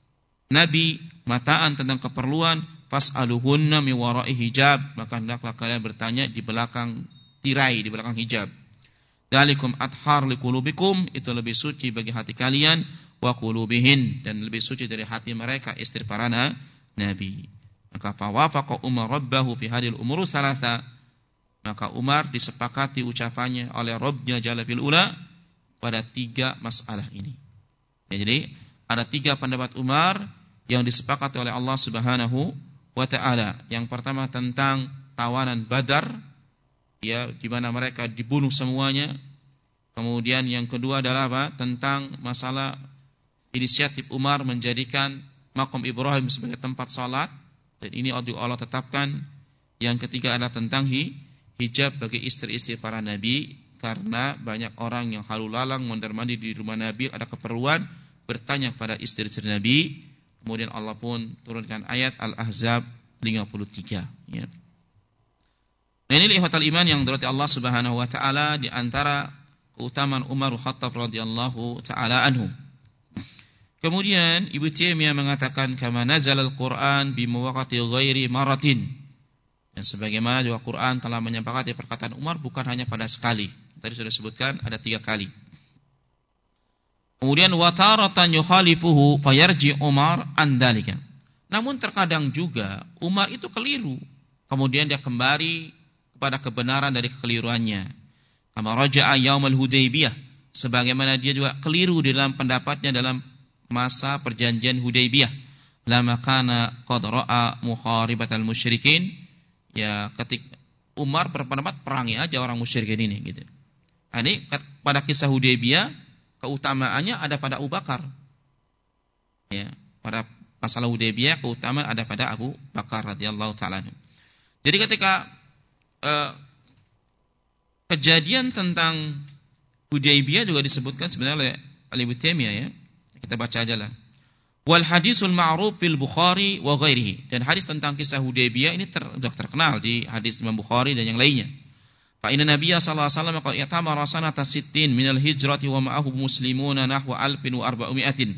Nabi mataan tentang keperluan, fas'aluhunna min wara'i hijab, maka hendaklah kalian bertanya di belakang tirai, di belakang hijab. Dzalikum athhar liqulubikum, itu lebih suci bagi hati kalian, wa qulubihin, dan lebih suci dari hati mereka istri para nabi. Maka fawafaqa Umar rabbahu fi hadil umur salasa, maka Umar disepakati ucapannya oleh Rabbnya Jalla fil Ula pada tiga masalah ini. Ya, jadi ada tiga pendapat Umar yang disepakati oleh Allah Subhanahu wa taala. Yang pertama tentang tawanan Badar, ya, di mana mereka dibunuh semuanya. Kemudian yang kedua adalah apa? Tentang masalah inisiatif Umar menjadikan maqam Ibrahim sebagai tempat salat, dan ini Allah tetapkan. Yang ketiga adalah tentang hi hijab bagi istri-istri para nabi, karena banyak orang yang halu lalang mondar-mandir di rumah Nabi, ada keperluan bertanya kepada istri-istri Nabi. Kemudian Allah pun turunkan ayat Al-Ahzab lima puluh tiga, ya. Nah, ini ihwatal iman yang dirahmati Allah Subhanahu wa taala, di antara keutamaan Umar Khattab radhiyallahu taala anhu. Kemudian Ibnu Taimiyah mengatakan kama nazalal Quran bi mawaqati ghairi maratin. Dan sebagaimana juga Quran telah menyepakati perkataan Umar bukan hanya pada sekali. Tadi sudah disebutkan ada tiga kali. Kemudian wataratan yukhalifuhu fayarji Umar an dzalika. Namun terkadang juga Umar itu keliru, kemudian dia kembali kepada kebenaran dari kekeliruannya. Kama raja'a yaumal Hudaybiyah, sebagaimana dia juga keliru di dalam pendapatnya dalam masa perjanjian Hudaybiyah. Lama kana qad ra'a mukharibatal musyrikin, ya ketika Umar berpendapat perangi aja orang musyrikin ini gitu. Nah, ini pada kisah Hudaybiyah keutamaannya ada pada Abu Bakar. Ya, pada masalah Hudaybiyah keutamaan ada pada Abu Bakar radhiyallahu taala. Jadi ketika eh, kejadian tentang Hudaybiyah juga disebutkan sebenarnya oleh Ibnu Taimiyah, ya. Kita baca aja lah. Wal hadisul ma'ruf fil Bukhari wa ghairihi. Dan hadis tentang kisah Hudaybiyah ini ter, sudah terkenal di hadis Imam Bukhari dan yang lainnya. Fa inna Nabiyya sallallahu alaihi wasallam qad yatamara sanata sittin minal hijrati wa ma'ahu muslimuna nahwa alfin wa arba'umi'atin.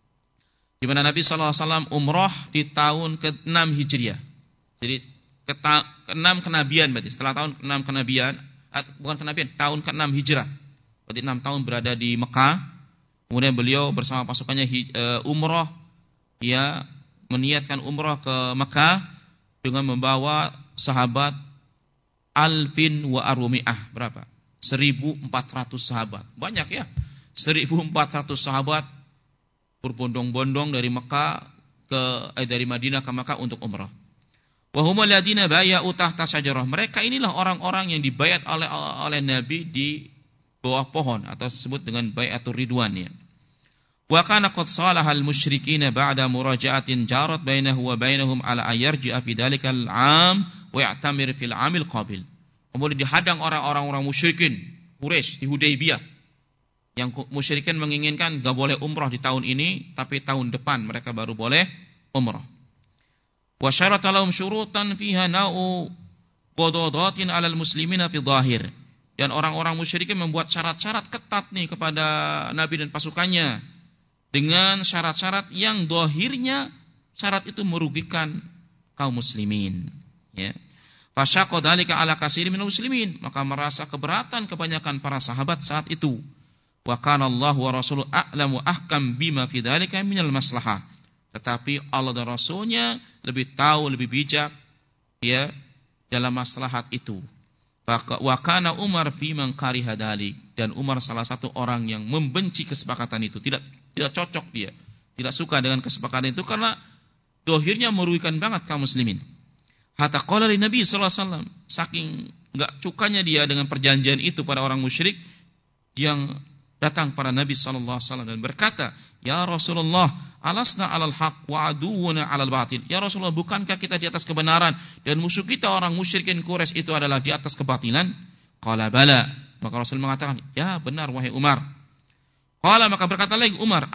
Di mana Nabi sallallahu alaihi wasallam umrah di tahun keenam Hijriah. Jadi ke keenam kenabian berarti. Setelah tahun keenam kenabian, bukan kenabian, tahun keenam Hijrah. Berarti enam tahun berada di Mekah. Kemudian beliau bersama pasukannya umrah, ya, meniatkan umrah ke Mekah dengan membawa sahabat alfin wa arumi'ah. Berapa? seribu empat ratus sahabat. Banyak ya. seribu empat ratus sahabat berbondong-bondong dari Mekah ke eh, dari Madinah ke Mekah untuk umrah. Wa humul ladina bay'u tahta syajarah. Mereka inilah orang-orang yang dibayat oleh oleh Nabi di bawah pohon atau disebut dengan bai'atur ridwan ya. Wa kana qad salahal musyrikin ba'da muraja'atin jarat bainahu wa bainahum ala ayarji'a fi dalikal 'am wa ya'tamir fil 'amil qabil. Kemudian dihadang orang-orang orang musyrikin Quraisy di Hudaybiyah. Yang musyrikin menginginkan enggak boleh umrah di tahun ini, tapi tahun depan mereka baru boleh umrah. Wa syarata lahum syurutan fiha na'u qadadatin 'alal muslimina fi dhahir. Dan orang-orang musyrikin membuat syarat-syarat ketat nih kepada Nabi dan pasukannya. Dengan syarat-syarat yang dohirnya syarat itu merugikan kaum muslimin. Ya. Fasyaqqa dzalika 'ala katsirin minal muslimin. Maka merasa keberatan kebanyakan para sahabat saat itu. Wa kana Allah wa rasuluhu a'lamu ahkam bima fi dzalika minal maslahah. Tetapi Allah dan Rasulnya lebih tahu, lebih bijak ya dalam maslahat itu. Wa kana Umar fi man kariha dzalik, dan Umar salah satu orang yang membenci kesepakatan itu, tidak tidak cocok dia, tidak suka dengan kesepakatan itu karena dohirnya merugikan banget kaum muslimin. Hatta qala li Nabi sallallahu alaihi wasallam, saking enggak cukanya dia dengan perjanjian itu pada orang musyrik, yang datang pada Nabi sallallahu alaihi wasallam dan berkata, "Ya Rasulullah, alasna 'alal haq wa aduwwuna 'alal batil." Ya Rasulullah, bukankah kita di atas kebenaran dan musuh kita orang musyrikin Quraisy itu adalah di atas kebatilan? Qala bala. Maka Rasul mengatakan, "Ya benar wahai Umar." Qala, maka berkata lagi Umar,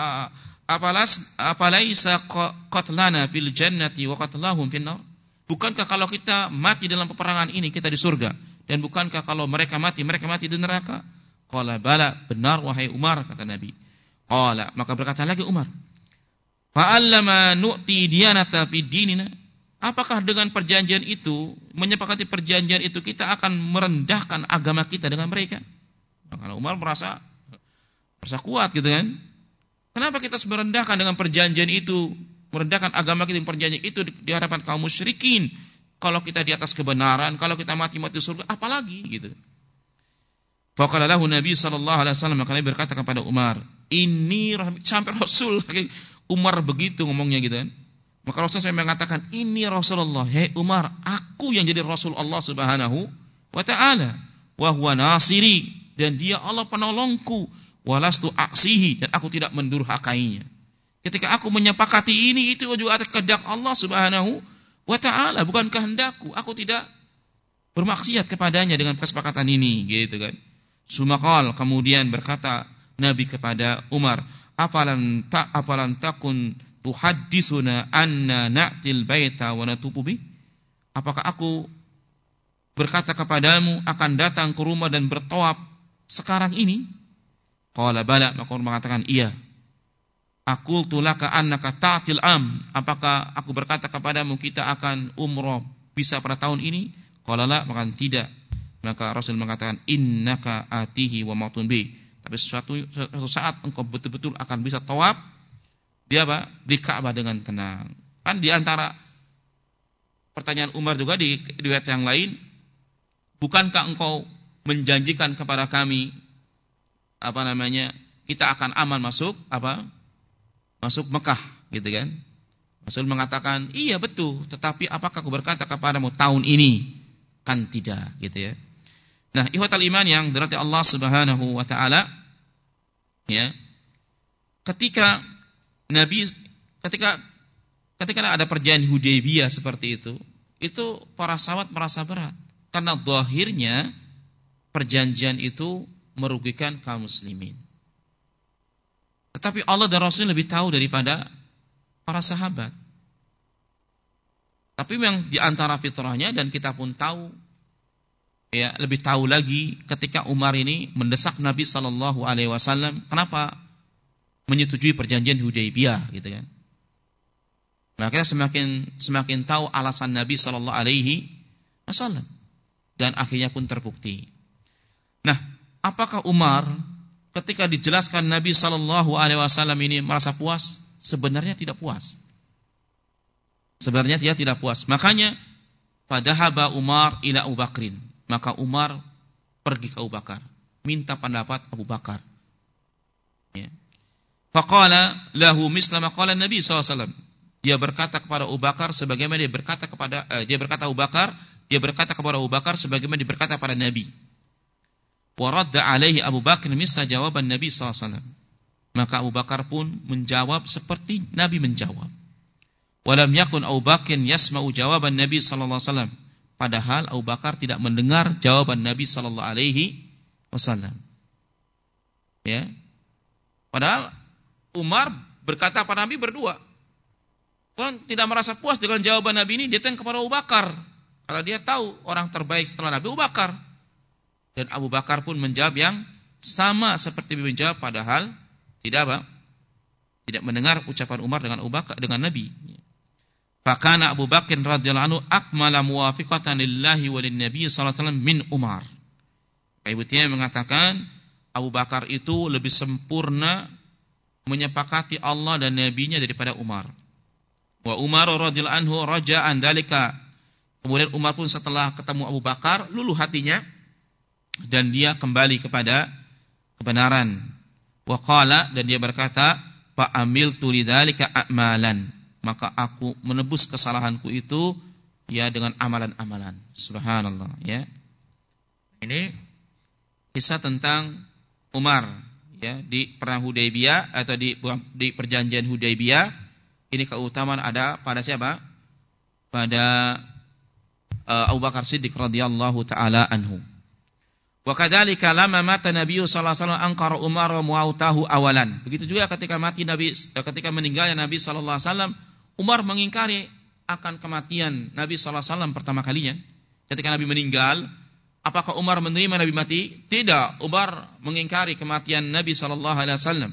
"Apalas apalaisa qatlana fil jannati wa qatlahum fin nar?" Bukankah kalau kita mati dalam peperangan ini kita di surga, dan bukankah kalau mereka mati mereka mati di neraka? Qala bala, benar wahai Umar, kata Nabi. Qala, maka berkata lagi Umar, "Fa'allama nu'ti diyanata fi dinina?" Apakah dengan perjanjian itu, menyepakati perjanjian itu, kita akan merendahkan agama kita dengan mereka? Maka Umar merasa merasa kuat gitu kan. Kenapa kita harus merendahkan dengan perjanjian itu, merendahkan agama kita dengan perjanjian itu di hadapan kaum musyrikin? Kalau kita di atas kebenaran, kalau kita mati-mati surga, apalagi gitu. Faqala lahu Nabi sallallahu alaihi wasallam, maka Nabi berkata kepada Umar, "Ini sampai Rasul Umar begitu ngomongnya gitu kan." Maka Rasul saya mengatakan, "Ini Rasulullah, hei Umar, aku yang jadi Rasul Allah Subhanahu wa taala, wa huwa nasiri, dan dia Allah penolongku, walastu aksihi, dan aku tidak mendurhakainya." Ketika aku menyepakati ini, itu juga atas kehendak Allah Subhanahu wa taala, bukan kehendakku. Aku tidak bermaksiat kepadanya dengan kesepakatan ini, gitu kan. Sumakal, kemudian berkata Nabi kepada Umar, "Afalan ta afalan takun tuhadditsuna anna na'til baita wa natubu bi?" Apakah aku berkata kepadamu akan datang ke rumah dan bertawaf sekarang ini? Qala bala, maka Umar mengatakan, "Iya." Aqul tulaka annaka ta'til am. Apakah aku berkata kepadamu kita akan umrah bisa pada tahun ini? Qala la, maka tidak. Maka Rasul mengatakan, "Innaka atihi wa matun bi." Tapi suatu, suatu saat engkau betul-betul akan bisa tawaf dia apa? Di Ka'bah dengan tenang. Kan di antara pertanyaan Umar juga di riwayat yang lain, bukankah engkau menjanjikan kepada kami apa namanya, kita akan aman masuk apa? Masuk Mekah, gitu kan? Rasul mengatakan, "Iya betul, tetapi apakah aku berkata kepadamu tahun ini?" Kan tidak, gitu ya. Nah, ikhwatal iman yang dirahmati Allah Subhanahu wa taala, ya. Ketika Nabi ketika ketika ada perjanjian Hudaybiyah seperti itu, itu para sahabat merasa berat karena zahirnya perjanjian itu merugikan kaum muslimin. Tetapi Allah dan Rasul lebih tahu daripada para sahabat. Tapi memang di antara fitrahnya, dan kita pun tahu, ya lebih tahu lagi ketika Umar ini mendesak Nabi Sallallahu Alaihi Wasallam, kenapa menyetujui perjanjian Hudaybiyah, gitu kan? Nah, kita semakin semakin tahu alasan Nabi Sallallahu Alaihi Wasallam, dan akhirnya pun terbukti. Nah, apakah Umar ketika dijelaskan Nabi Sallallahu Alaihi Wasallam ini merasa puas? Sebenarnya tidak puas. Sebenarnya dia tidak puas. Makanya fadhahaba Umar ila Abu Bakrin. Maka Umar pergi ke Abu Bakar, minta pendapat Abu Bakar. Ya. Faqala lahu misla ma qala Nabi sallallahu alaihi wasallam. Dia berkata kepada Abu Bakar sebagaimana dia berkata kepada eh, dia berkata Abu Bakar, dia berkata kepada Abu Bakar sebagaimana dia berkata pada Nabi. Wa radda alaihi Abu Bakar misla jawaban Nabi sallallahu alaihi wasallam. Maka Abu Bakar pun menjawab seperti Nabi menjawab. Walam yakun Abu Bakar yasma'u jawaban Nabi sallallahu alaihi wasallam. Padahal Abu Bakar tidak mendengar jawaban Nabi sallallahu alaihi wasallam. Ya. Padahal Umar berkata pada Nabi berdua. Kalau tidak merasa puas dengan jawaban Nabi ini, dia tanya kepada Abu Bakar. Kalau dia tahu orang terbaik setelah Nabi Abu Bakar. Dan Abu Bakar pun menjawab yang sama seperti menjawab, padahal tidak apa? Tidak mendengar ucapan Umar dengan Abu Bakar, dengan Nabi. Fakana Abu Bakar radhiyallahu anhu akmala muwafiqatan lillahi wa lin-nabi sallallahu alaihi wasallam min Umar. Ibu Taimiyah mengatakan Abu Bakar itu lebih sempurna menyepakati Allah dan nabinya daripada Umar. Wa Umar radhiyallahu anhu raja'an dalika. Kemudian Umar pun setelah ketemu Abu Bakar luluh hatinya dan dia kembali kepada kebenaran. Wa qala, dan dia berkata, fa amiltu lidzalika a'malan. Maka aku menebus kesalahanku itu ya dengan amalan-amalan. Subhanallah, ya. Ini kisah tentang Umar ya di perang Hudaybiyah atau di di perjanjian Hudaybiyah. Ini keutamaan ada pada siapa? Pada uh, Abu Bakar Siddiq radhiyallahu taala anhu. Wa kadzalika lamma mata Nabi sallallahu alaihi wasallam angkara Umar wa mu'autahu awalan. Begitu juga ketika mati Nabi ketika meninggalnya Nabi sallallahu alaihi wasallam, Umar mengingkari akan kematian Nabi sallallahu alaihi wasallam pertama kalinya. Ketika Nabi meninggal, apakah Umar menerima Nabi mati? Tidak. Umar mengingkari kematian Nabi sallallahu alaihi wasallam.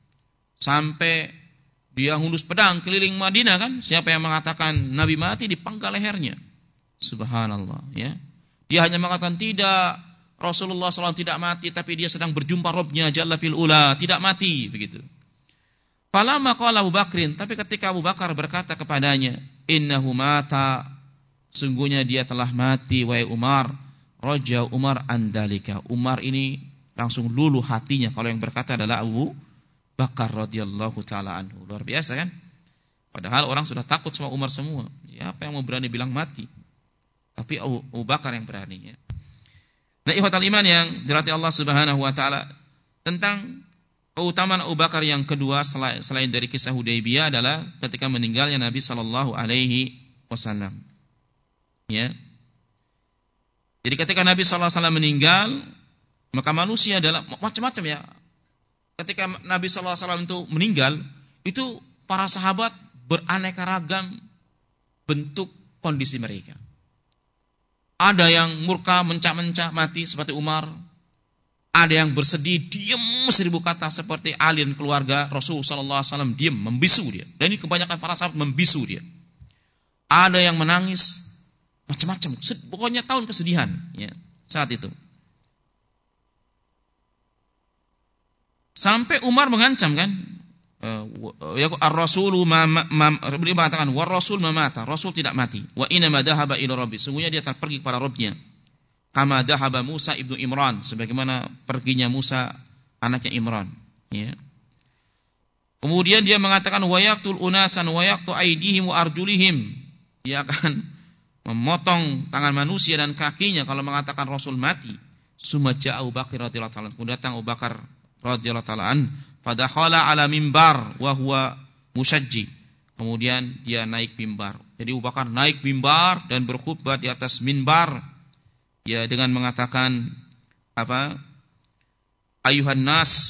Sampai dia hundus pedang keliling Madinah kan? Siapa yang mengatakan Nabi mati dipanggal lehernya. Subhanallah, ya. Dia hanya mengatakan tidak, Rasulullah sallallahu alaihi wasallam tidak mati, tapi dia sedang berjumpa Rabbnya Jalla fil ula, tidak mati, begitu. Falamma qala Abu Bakrin, tapi ketika Abu Bakar berkata kepadanya, innahu mata, sungguhnya dia telah mati wahai Umar, raja Umar andalika. Umar ini langsung luluh hatinya kalau yang berkata adalah Abu Bakar radhiyallahu taala anhu. Luar biasa kan? Padahal orang sudah takut sama Umar semua. Siapa yang mau berani bilang mati? Tapi Abu, Abu Bakar yang berani, ya. Nah, ikhwatal iman yang dirahmati Allah Subhanahu wa taala, tentang keutamaan Abu Bakar yang kedua selain, selain dari kisah Hudaybiyah adalah ketika meninggalnya Nabi sallallahu alaihi wasallam. Ya. Jadi ketika Nabi sallallahu alaihi wasallam meninggal, maka manusia adalah macam-macam, ya. Ketika Nabi sallallahu alaihi wasallam itu meninggal, itu para sahabat beraneka ragam bentuk kondisi mereka. Ada yang murka, mencak-mencak mati seperti Umar. Ada yang bersedih, diam seribu kata seperti Ali dan keluarga Rasul sallallahu alaihi wasallam, diam, membisu dia. Dan ini kebanyakan para sahabat membisu dia. Ada yang menangis, macam-macam. Pokoknya tahun kesedihan, ya, saat itu. Sampai Umar mengancam kan, ya ar-rasulu ma beliau mengatakan war rasul mamata, Rasul tidak mati. Wa inna ma dhahaba ila rabbi, sungguhnya dia telah pergi kepada Rabbnya. Kama dhahaba Musa ibnu Imran, sebagaimana perginya Musa anaknya Imran, ya. Kemudian dia mengatakan wa yaqtul unasan wa yaqtu aydihim wa arjulihim. Dia akan memotong tangan manusia dan kakinya kalau mengatakan Rasul mati. Summa ja'a Abu Bakar radhiyallahu ta'ala, kemudian datang Abu Bakar radhiyallahu ta'ala an, fadakhala ala mimbar wa huwa musajji. Kemudian dia naik mimbar. Jadi Abu Bakar naik mimbar dan berkhutbah di atas mimbar, ya, dengan mengatakan apa? Ayuhan nas,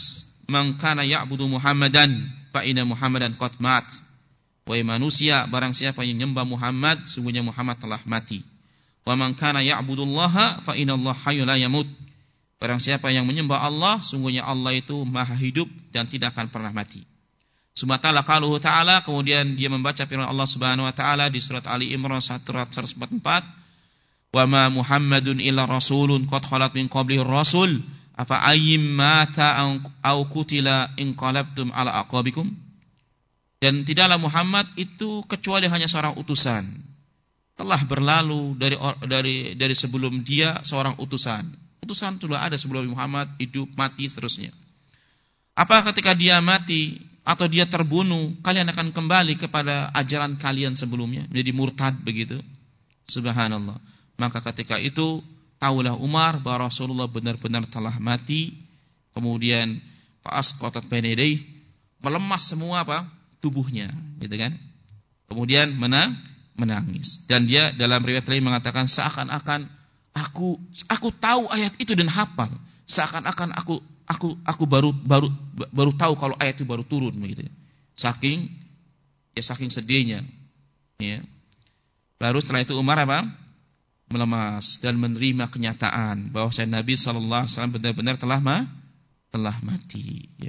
man kana ya'budu Muhammadan fa inna Muhammadan qad mat. Wahai manusia, barang siapa yang menyembah Muhammad, sungguhnya Muhammad telah mati. Wa man kana ya'budullaha fa innallaha hayyun la yamut. Barang siapa yang menyembah Allah, sungguhnya Allah itu maha hidup dan tidak akan pernah mati. Subhanahu qaluhu ta'ala, kemudian dia membaca firman Allah Subhanahu wa taala di surat Ali Imran seratus empat puluh empat, "Wa ma Muhammadun illa rasulun qad khalat min qablihi rasul, afa ayyim mata aw qutila in qalabtum ala aqabikum." Dan tidaklah Muhammad itu kecuali hanya seorang utusan. Telah berlalu dari dari dari sebelum dia seorang utusan. Utusan sudah ada sebelum Muhammad, hidup, mati, seterusnya. Apa ketika dia mati atau dia terbunuh, kalian akan kembali kepada ajaran kalian sebelumnya, menjadi murtad begitu? Subhanallah. Maka ketika itu tahulah Umar bahwa Rasulullah benar-benar telah mati. Kemudian fa'asqatat baina yadayhi, melemas semua apa? Tubuhnya, gitu kan? Kemudian menang, menangis. Dan dia dalam riwayat lain mengatakan seakan-akan aku aku tahu ayat itu dan hafal. Seakan-akan aku Aku aku baru baru baru tahu kalau ayat itu baru turun begitu. Saking ya saking sedihnya. Ya. Baru setelah itu Umar apa? Melemas dan menerima kenyataan bahwa Nabi sallallahu alaihi wasallam benar-benar telah ma, telah mati, ya.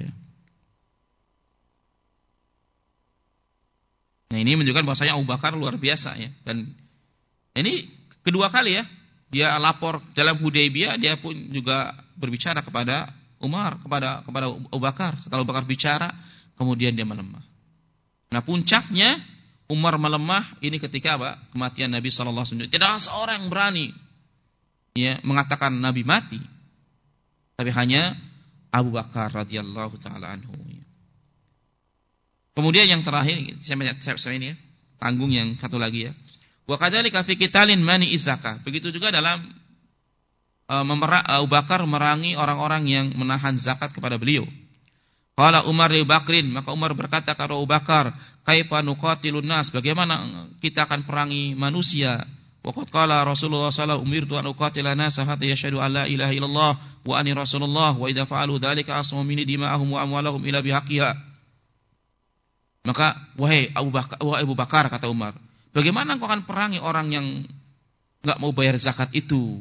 Nah, ini menunjukkan bahwasanya Abu Bakar luar biasa, ya. Dan ini kedua kali ya dia lapor dalam Hudaybiyah, dia pun juga berbicara kepada Umar, kepada kepada Abu Bakar. Setelah Abu Bakar bicara, kemudian dia melemah. Nah, puncaknya Umar melemah ini ketika apa? Kematian Nabi sallallahu alaihi wasallam. Tidak seorang yang berani ya mengatakan Nabi mati. Tapi hanya Abu Bakar radhiyallahu taala anhu. Kemudian yang terakhir, saya saya ini ya, tanggung yang satu lagi ya. Wa kadzalika fi qitalin mani zakah. Begitu juga dalam Abu Bakar merangi orang-orang yang menahan zakat kepada beliau. Qala Umar li Bakrin, maka Umar berkata kepada Abu Bakar, "Kaifa nuqatilun nas? Bagaimana kita akan perangi manusia? Wa qad qala Rasulullah sallallahu alaihi wasallam, umirtu an uqatila nasa hatta yashhadu an la ilaha illallah wa anni rasulullah wa idza fa'alu dzalika asmu minni dima'ahum wa amwalahum ila bihaqqiha." Maka wahai Abu Bakar, wahai Abu Bakar, kata Umar, bagaimana engkau akan perangi orang yang enggak mau bayar zakat itu?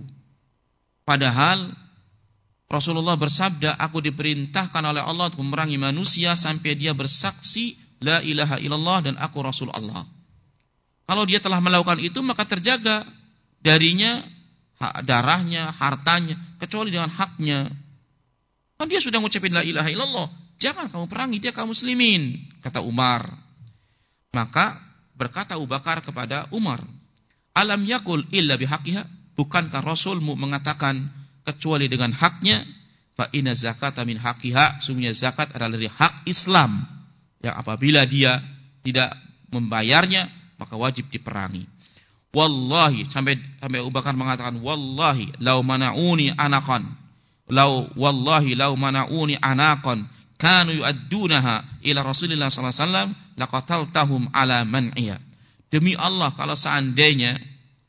Padahal Rasulullah bersabda, aku diperintahkan oleh Allah untuk memerangi manusia sampai dia bersaksi la ilaha illallah dan aku Rasul Allah. Kalau dia telah melakukan itu, maka terjaga darinya darahnya, hartanya, kecuali dengan haknya. Kan dia sudah mengucapkan la ilaha illallah, jangan kamu perangi dia kaum muslimin, kata Umar. Maka berkata Abu Bakar kepada Umar, alam yakul illa bihaqqiha? Bukankah Rasulmu mengatakan kecuali dengan haknya? Fa inna zakata min haqqiha, sungguhnya zakat adalah dari hak Islam yang apabila dia tidak membayarnya maka wajib diperangi. Wallahi, sampai sampai Abu Bakar mengatakan wallahi lau mana'uni anaqan lau wallahi lau mana'uni anaqan kanu yu'addunaha ila Rasulillah sallallahu alaihi wasallam laqataltahum ala man'iya. Demi Allah, kalau seandainya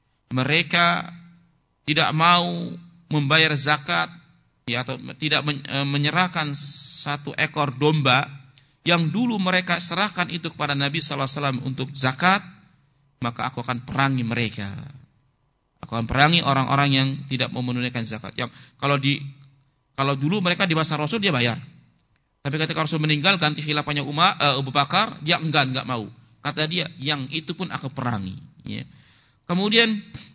mereka tidak mau membayar zakat ya, atau tidak menyerahkan satu ekor domba yang dulu mereka serahkan itu kepada Nabi sallallahu alaihi wasallam untuk zakat, maka aku akan perangi mereka. Aku akan perangi orang-orang yang tidak mau menunaikan zakat. Yang kalau di kalau dulu mereka di masa Rasul dia bayar. Tapi ketika Rasul meninggal ganti khilafahnya Umar, uh, Abu Bakar, dia enggan, enggak mau. Kata dia, yang itu pun aku perangi, ya. Kemudian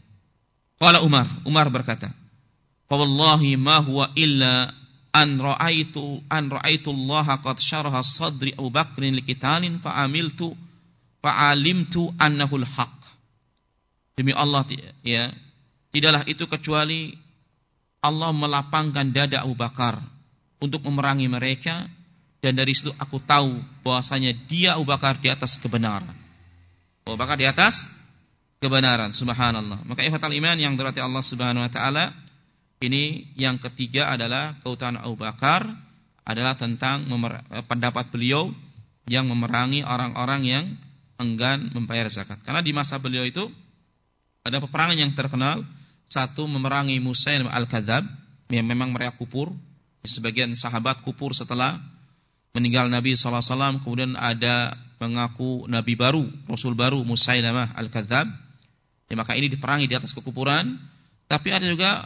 qala Umar, Umar berkata, "Fa wallahi ma huwa illa an ra'aitu an ra'aitu Allah qad syaraha sadri Abu Bakrin liqitalin fa amiltu fa alimtu annahu al-haq." Demi Allah, ya, tidaklah itu kecuali Allah melapangkan dada Abu Bakar untuk memerangi mereka, dan dari situ aku tahu bahwasanya dia Abu Bakar di atas kebenaran. Abu Bakar di atas kebenaran, subhanallah. Maka ikhwatal iman yang dirahmati Allah Subhanahu wa taala, ini yang ketiga adalah keutamaan Abu Bakar adalah tentang memer- pendapat beliau yang memerangi orang-orang yang enggan membayar zakat. Karena di masa beliau itu ada peperangan yang terkenal, satu memerangi Musailimah al-Kadzab, yang memang mereka kufur, sebagian sahabat kufur setelah meninggal Nabi sallallahu alaihi wasallam, kemudian ada mengaku nabi baru, rasul baru, Musailamah al-Kadzdzab. Ya, maka ini diperangi di atas kekufuran. Tapi ada juga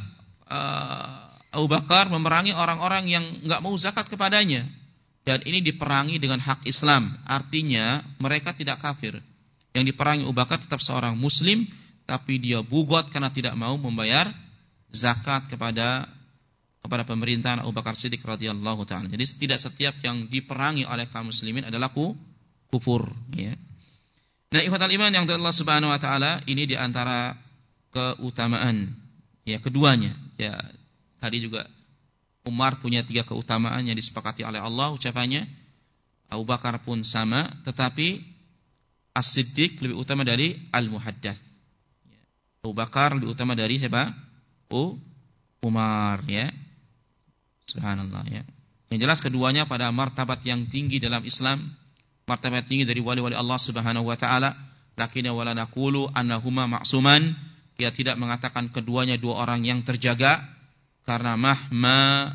uh, Abu Bakar memerangi orang-orang yang enggak mau zakat kepadanya. Dan ini diperangi dengan hak Islam. Artinya mereka tidak kafir. Yang diperangi Abu Bakar tetap seorang muslim, tapi dia bugot karena tidak mau membayar zakat kepada kepada pemerintahan Abu Bakar Siddiq radhiyallahu taala. Jadi tidak setiap yang diperangi oleh kaum muslimin adalah ku, kufur, ya. Nah, ikhwatal iman yang dari Allah Subhanahu wa taala, ini di antara keutamaan ya keduanya. Ya, tadi juga Umar punya tiga keutamaan yang disepakati oleh Allah ucapannya. Abu Bakar pun sama, tetapi As-Siddiq lebih utama dari Al-Muhaddats. Abu Bakar lebih utama dari siapa? U Umar, ya. Subhanallah, ya. Yang jelas keduanya pada martabat yang tinggi dalam Islam, martabat tinggi dari wali-wali Allah Subhanahu wa taala. Lakinna wala naqulu annahuma ma'suman. Dia tidak mengatakan keduanya dua orang yang terjaga, karena mahma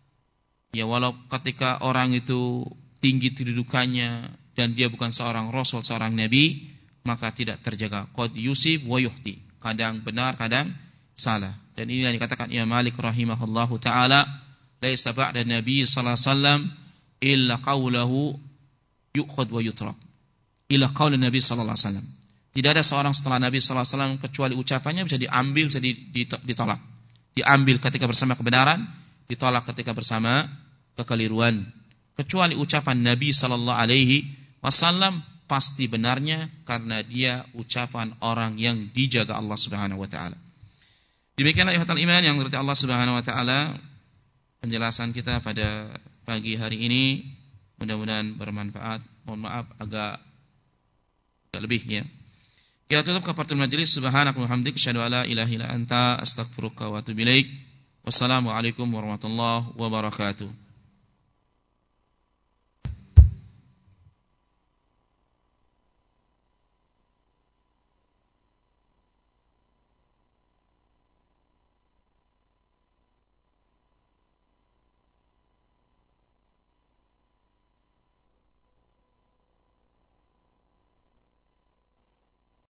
ya walau ketika orang itu tinggi kedudukannya dan dia bukan seorang rasul, seorang nabi, maka tidak terjaga. Qad yusib wa yuhti. Kadang benar, kadang salah. Dan ini yang dikatakan Imam Malik rahimahullahu taala, laisa ba'da nabi sallallahu alaihi wasallam illa qawluhu yu'khad wa yutrak. Illa qaulun nabi sallallahu alaihi wasallam. Tidak ada seorang setelah Nabi sallallahu alaihi wasallam kecuali ucapannya bisa diambil, bisa ditolak. Diambil ketika bersama kebenaran, ditolak ketika bersama kekeliruan. Kecuali ucapan Nabi sallallahu alaihi wasallam pasti benarnya, karena dia ucapan orang yang dijaga Allah Subhanahu wa taala. Demikianlah ikhwatal iman yang dirahmati Allah Subhanahu wa taala, penjelasan kita pada pagi hari ini, mudah-mudahan bermanfaat. Mohon maaf agak agak lebih, ya. Kita tutup kafaratul majelis. Subhanakallahumma wa bihamdika asyhadu an la ilaha illa anta astaghfiruka wa atubu ilaik. Wassalamualaikum warahmatullahi wabarakatuh.